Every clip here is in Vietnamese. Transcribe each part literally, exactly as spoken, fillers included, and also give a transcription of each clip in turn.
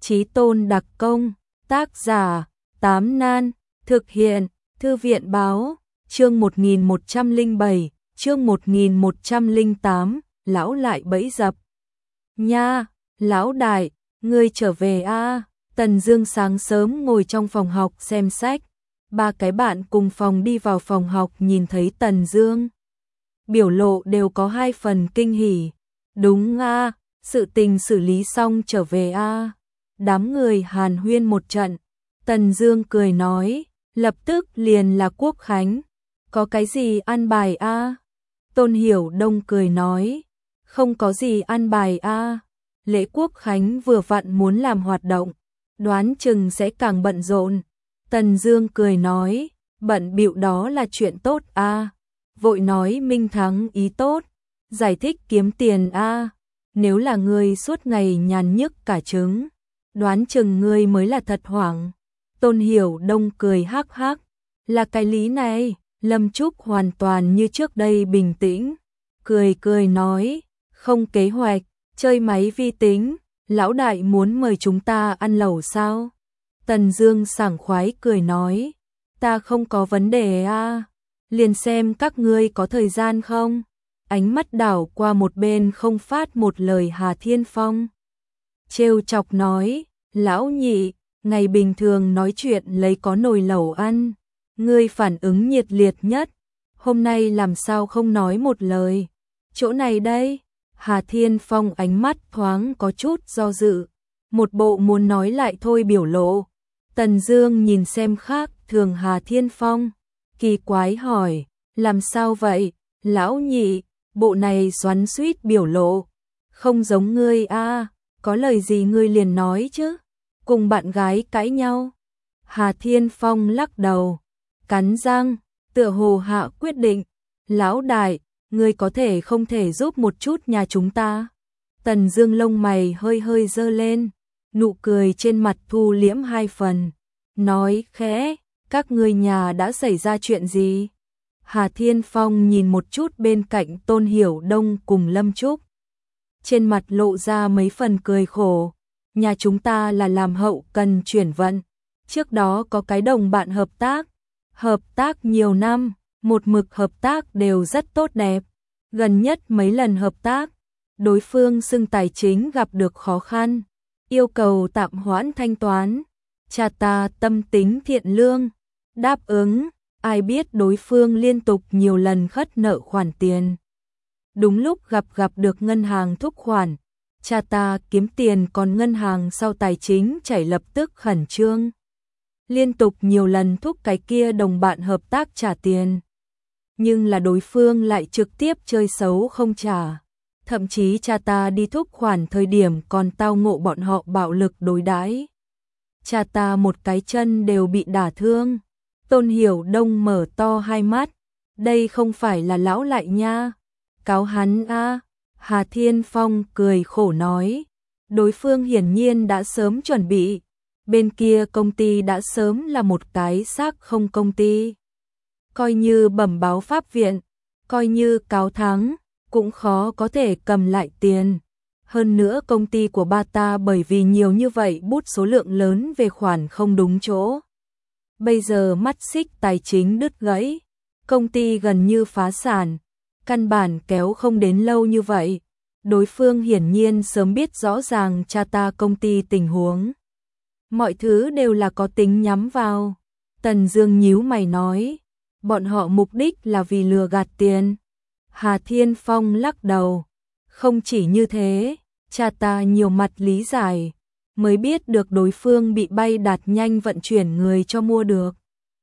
Chí tôn đặc công, tác giả, Tám Nan, thực hiện, Thư viện báo, chương một nghìn một trăm lẻ bảy, chương một nghìn một trăm lẻ tám, lão lại bẫy dập. Nha, lão đại, ngươi trở về a à? Tần Dương sáng sớm ngồi trong phòng học xem sách. Ba cái bạn cùng phòng đi vào phòng học nhìn thấy Tần Dương. Biểu lộ đều có hai phần kinh hỉ. Đúng a, à, sự tình xử lý xong trở về a. À. Đám người hàn huyên một trận. Tần Dương cười nói, lập tức liền là Quốc khánh. Có cái gì ăn bài a? À? Tôn Hiểu Đông cười nói, không có gì ăn bài a. À. Lễ Quốc khánh vừa vặn muốn làm hoạt động, đoán chừng sẽ càng bận rộn. Tần Dương cười nói, bận bịu đó là chuyện tốt a. À. Vội nói Minh Thắng ý tốt, giải thích kiếm tiền a. À. Nếu là ngươi suốt ngày nhàn nhức cả trứng, đoán chừng ngươi mới là thật hoảng. Tôn Hiểu Đông cười hắc hắc, là cái lý này. Lâm Trúc hoàn toàn như trước đây bình tĩnh, cười cười nói, không kế hoạch, chơi máy vi tính, lão đại muốn mời chúng ta ăn lẩu sao? Tần Dương sảng khoái cười nói, ta không có vấn đề a, à. Liền xem các ngươi có thời gian không? Ánh mắt đảo qua một bên không phát một lời Hà Thiên Phong. Trêu chọc nói, lão nhị, ngày bình thường nói chuyện lấy có nồi lẩu ăn. Ngươi phản ứng nhiệt liệt nhất, hôm nay làm sao không nói một lời. Chỗ này đây, Hà Thiên Phong ánh mắt thoáng có chút do dự, một bộ muốn nói lại thôi biểu lộ. Tần Dương nhìn xem khác thường Hà Thiên Phong, kỳ quái hỏi, làm sao vậy, lão nhị, bộ này xoắn xuýt biểu lộ, không giống ngươi a, à, có lời gì ngươi liền nói chứ, cùng bạn gái cãi nhau. Hà Thiên Phong lắc đầu, cắn răng, tựa hồ hạ quyết định, lão đại, ngươi có thể không thể giúp một chút nhà chúng ta. Tần Dương lông mày hơi hơi giơ lên, nụ cười trên mặt thu liễm hai phần, nói khẽ, các ngươi nhà đã xảy ra chuyện gì? Hà Thiên Phong nhìn một chút bên cạnh Tôn Hiểu Đông cùng Lâm Trúc, trên mặt lộ ra mấy phần cười khổ, nhà chúng ta là làm hậu cần chuyển vận, trước đó có cái đồng bạn hợp tác, hợp tác nhiều năm, một mực hợp tác đều rất tốt đẹp, gần nhất mấy lần hợp tác, đối phương xưng tài chính gặp được khó khăn, yêu cầu tạm hoãn thanh toán, cha ta tâm tính thiện lương, đáp ứng, ai biết đối phương liên tục nhiều lần khất nợ khoản tiền. Đúng lúc gặp gặp được ngân hàng thúc khoản, cha ta kiếm tiền còn ngân hàng sau tài chính chảy lập tức khẩn trương. Liên tục nhiều lần thúc cái kia đồng bạn hợp tác trả tiền. Nhưng là đối phương lại trực tiếp chơi xấu không trả. Thậm chí cha ta đi thúc khoản thời điểm còn tao ngộ bọn họ bạo lực đối đãi. Cha ta một cái chân đều bị đả thương. Tôn Hiểu Đông mở to hai mắt. Đây không phải là lão lại nha. Cáo hắn a. À. Hà Thiên Phong cười khổ nói. Đối phương hiển nhiên đã sớm chuẩn bị. Bên kia công ty đã sớm là một cái xác không công ty. Coi như bẩm báo pháp viện, coi như cáo thắng, cũng khó có thể cầm lại tiền. Hơn nữa công ty của ba ta bởi vì nhiều như vậy bút số lượng lớn về khoản không đúng chỗ. Bây giờ mắt xích tài chính đứt gãy, công ty gần như phá sản, căn bản kéo không đến lâu như vậy. Đối phương hiển nhiên sớm biết rõ ràng cha ta công ty tình huống. Mọi thứ đều là có tính nhắm vào. Tần Dương nhíu mày nói, bọn họ mục đích là vì lừa gạt tiền. Hà Thiên Phong lắc đầu, không chỉ như thế, cha ta nhiều mặt lý giải, mới biết được đối phương bị Bay Đạt Nhanh vận chuyển người cho mua được.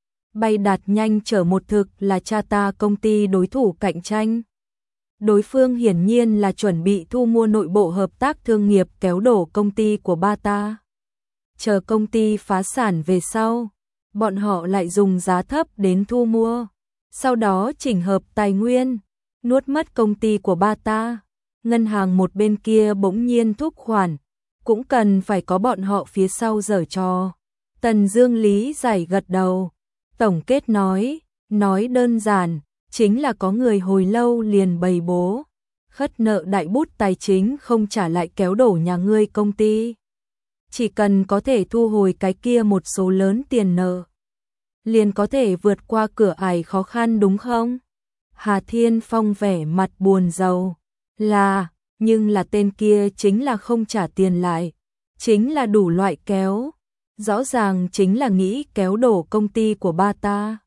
Bay Đạt Nhanh chở một thực là cha ta công ty đối thủ cạnh tranh. Đối phương hiển nhiên là chuẩn bị thu mua nội bộ hợp tác thương nghiệp kéo đổ công ty của ba ta. Chờ công ty phá sản về sau, bọn họ lại dùng giá thấp đến thu mua, sau đó chỉnh hợp tài nguyên, nuốt mất công ty của ba ta. Ngân hàng một bên kia bỗng nhiên thúc khoản, cũng cần phải có bọn họ phía sau giở trò. Tần Dương lý giải gật đầu, tổng kết nói, nói đơn giản, chính là có người hồi lâu liền bày bố, khất nợ đại bút tài chính không trả lại kéo đổ nhà ngươi công ty. chỉ cần có thể thu hồi cái kia một số lớn tiền nợ, liền có thể vượt qua cửa ải khó khăn đúng không? Hà Thiên Phong vẻ mặt buồn rầu, là, nhưng là tên kia chính là không trả tiền lại, chính là đủ loại kéo, rõ ràng chính là nghĩ kéo đổ công ty của ba ta.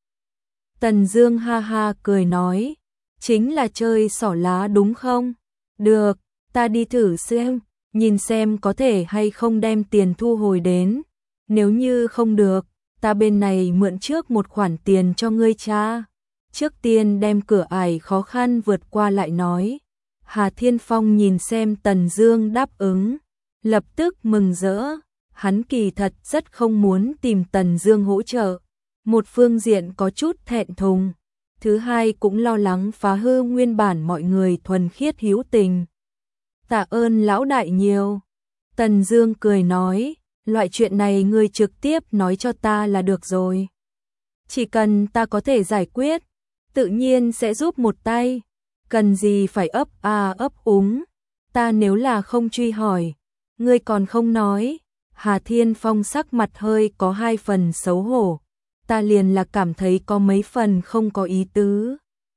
Tần Dương ha ha cười nói, chính là chơi xỏ lá đúng không? Được, ta đi thử xem, nhìn xem có thể hay không đem tiền thu hồi đến, nếu như không được, ta bên này mượn trước một khoản tiền cho ngươi cha. Trước tiên đem cửa ải khó khăn vượt qua lại nói. Hà Thiên Phong nhìn xem Tần Dương đáp ứng, lập tức mừng rỡ, hắn kỳ thật rất không muốn tìm Tần Dương hỗ trợ. Một phương diện có chút thẹn thùng, thứ hai cũng lo lắng phá hư nguyên bản mọi người thuần khiết hữu tình. Tạ ơn lão đại nhiều. Tần Dương cười nói, loại chuyện này ngươi trực tiếp nói cho ta là được rồi. Chỉ cần ta có thể giải quyết, tự nhiên sẽ giúp một tay, cần gì phải ấp a ấp úng, ta nếu là không truy hỏi, ngươi còn không nói. Hà Thiên Phong sắc mặt hơi có hai phần xấu hổ, ta liền là cảm thấy có mấy phần không có ý tứ.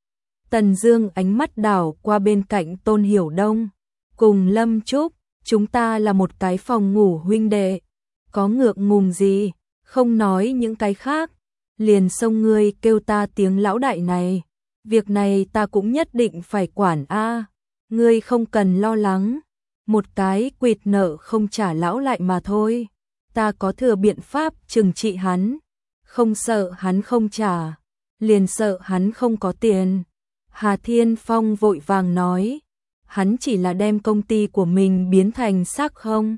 Tần Dương ánh mắt đảo qua bên cạnh Tôn Hiểu Đông, cùng Lâm Trúc, chúng ta là một cái phòng ngủ huynh đệ, có ngượng ngùng gì, không nói những cái khác, liền xông ngươi kêu ta tiếng lão đại này, việc này ta cũng nhất định phải quản a, ngươi không cần lo lắng, một cái quỵt nợ không trả lão lại mà thôi, ta có thừa biện pháp trừng trị hắn, không sợ hắn không trả, liền sợ hắn không có tiền. Hà Thiên Phong vội vàng nói, hắn chỉ là đem công ty của mình biến thành xác không,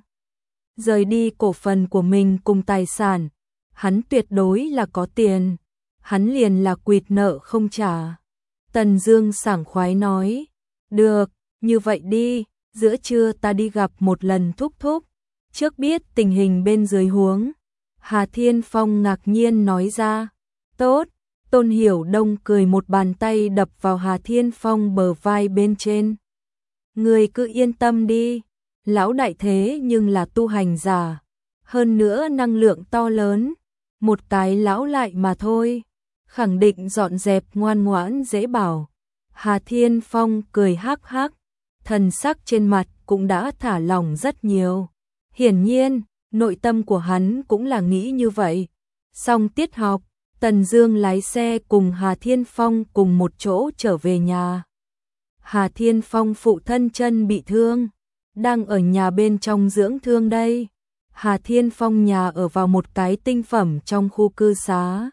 rời đi cổ phần của mình cùng tài sản, hắn tuyệt đối là có tiền, hắn liền là quỵt nợ không trả. Tần Dương sảng khoái nói, được, như vậy đi, giữa trưa ta đi gặp một lần thúc thúc, trước biết tình hình bên dưới huống. Hà Thiên Phong ngạc nhiên nói ra, tốt. Tôn Hiểu Đông cười một bàn tay đập vào Hà Thiên Phong bờ vai bên trên. Người cứ yên tâm đi, lão đại thế nhưng là tu hành giả, hơn nữa năng lượng to lớn, một cái lão lại mà thôi, khẳng định dọn dẹp ngoan ngoãn dễ bảo. Hà Thiên Phong cười hắc hắc, thần sắc trên mặt cũng đã thả lỏng rất nhiều. Hiển nhiên, nội tâm của hắn cũng là nghĩ như vậy. Xong tiết học, Tần Dương lái xe cùng Hà Thiên Phong cùng một chỗ trở về nhà. Hà Thiên Phong phụ thân chân bị thương, đang ở nhà bên trong dưỡng thương đây. Hà Thiên Phong nhà ở vào một cái tinh phẩm trong khu cư xá.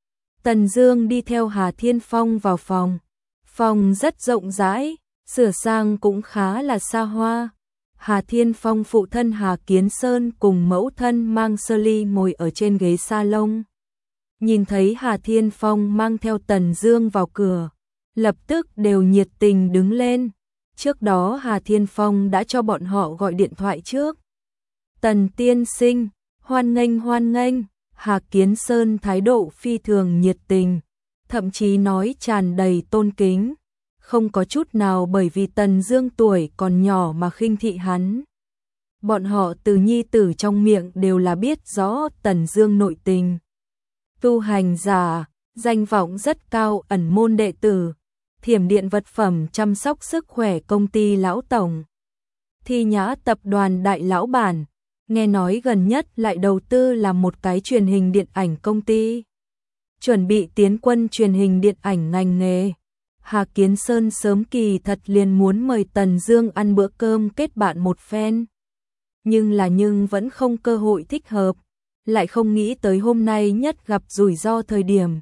Tần Dương đi theo Hà Thiên Phong vào phòng. Phòng rất rộng rãi, sửa sang cũng khá là xa hoa. Hà Thiên Phong phụ thân Hà Kiến Sơn cùng mẫu thân Mang Sơ Ly ngồi ở trên ghế salon. Nhìn thấy Hà Thiên Phong mang theo Tần Dương vào cửa, lập tức đều nhiệt tình đứng lên. Trước đó Hà Thiên Phong đã cho bọn họ gọi điện thoại trước. Tần tiên sinh, hoan nghênh hoan nghênh. Hà Kiến Sơn thái độ phi thường nhiệt tình, thậm chí nói tràn đầy tôn kính, không có chút nào bởi vì Tần Dương tuổi còn nhỏ mà khinh thị hắn. Bọn họ từ nhi tử trong miệng đều là biết rõ Tần Dương nội tình. Tu hành giả, danh vọng rất cao, ẩn môn đệ tử, Thiểm Điện vật phẩm chăm sóc sức khỏe công ty lão tổng, Thi Nhã tập đoàn đại lão bản, nghe nói gần nhất lại đầu tư làm một cái truyền hình điện ảnh công ty, chuẩn bị tiến quân truyền hình điện ảnh ngành nghề. Hà Kiến Sơn sớm kỳ thật liền muốn mời Tần Dương ăn bữa cơm kết bạn một phen, nhưng là nhưng vẫn không cơ hội thích hợp, lại không nghĩ tới hôm nay nhất gặp rủi ro thời điểm.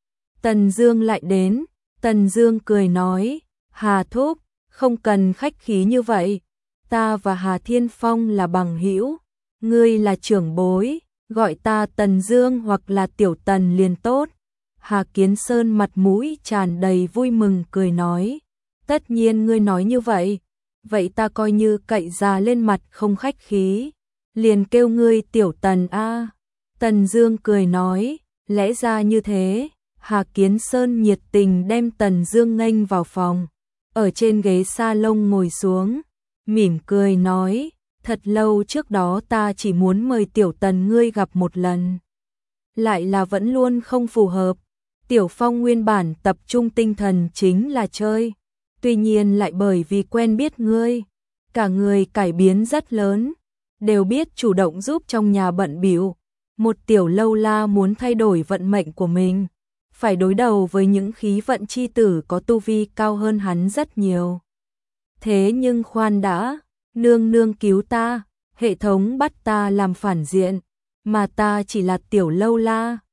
Tần Dương lại đến, Tần Dương cười nói, Hà thúc, không cần khách khí như vậy, ta và Hà Thiên Phong là bằng hữu, ngươi là trưởng bối, gọi ta Tần Dương hoặc là Tiểu Tần liền tốt. Hà Kiến Sơn mặt mũi tràn đầy vui mừng cười nói, tất nhiên ngươi nói như vậy, vậy ta coi như cậy già lên mặt không khách khí, liền kêu ngươi Tiểu Tần a. Tần Dương cười nói, lẽ ra như thế. Hà Kiến Sơn nhiệt tình đem Tần Dương nghênh vào phòng, ở trên ghế salon ngồi xuống, mỉm cười nói, Thật lâu trước đó ta chỉ muốn mời Tiểu Tần ngươi gặp một lần. Lại là vẫn luôn không phù hợp. Tiểu Phong nguyên bản tập trung tinh thần chính là chơi. Tuy nhiên lại bởi vì quen biết ngươi, cả người cải biến rất lớn, đều biết chủ động giúp trong nhà bận bịu. Một tiểu lâu la muốn thay đổi vận mệnh của mình, phải đối đầu với những khí vận chi tử có tu vi cao hơn hắn rất nhiều. Thế nhưng khoan đã, nương nương cứu ta, hệ thống bắt ta làm phản diện, mà ta chỉ là tiểu lâu la,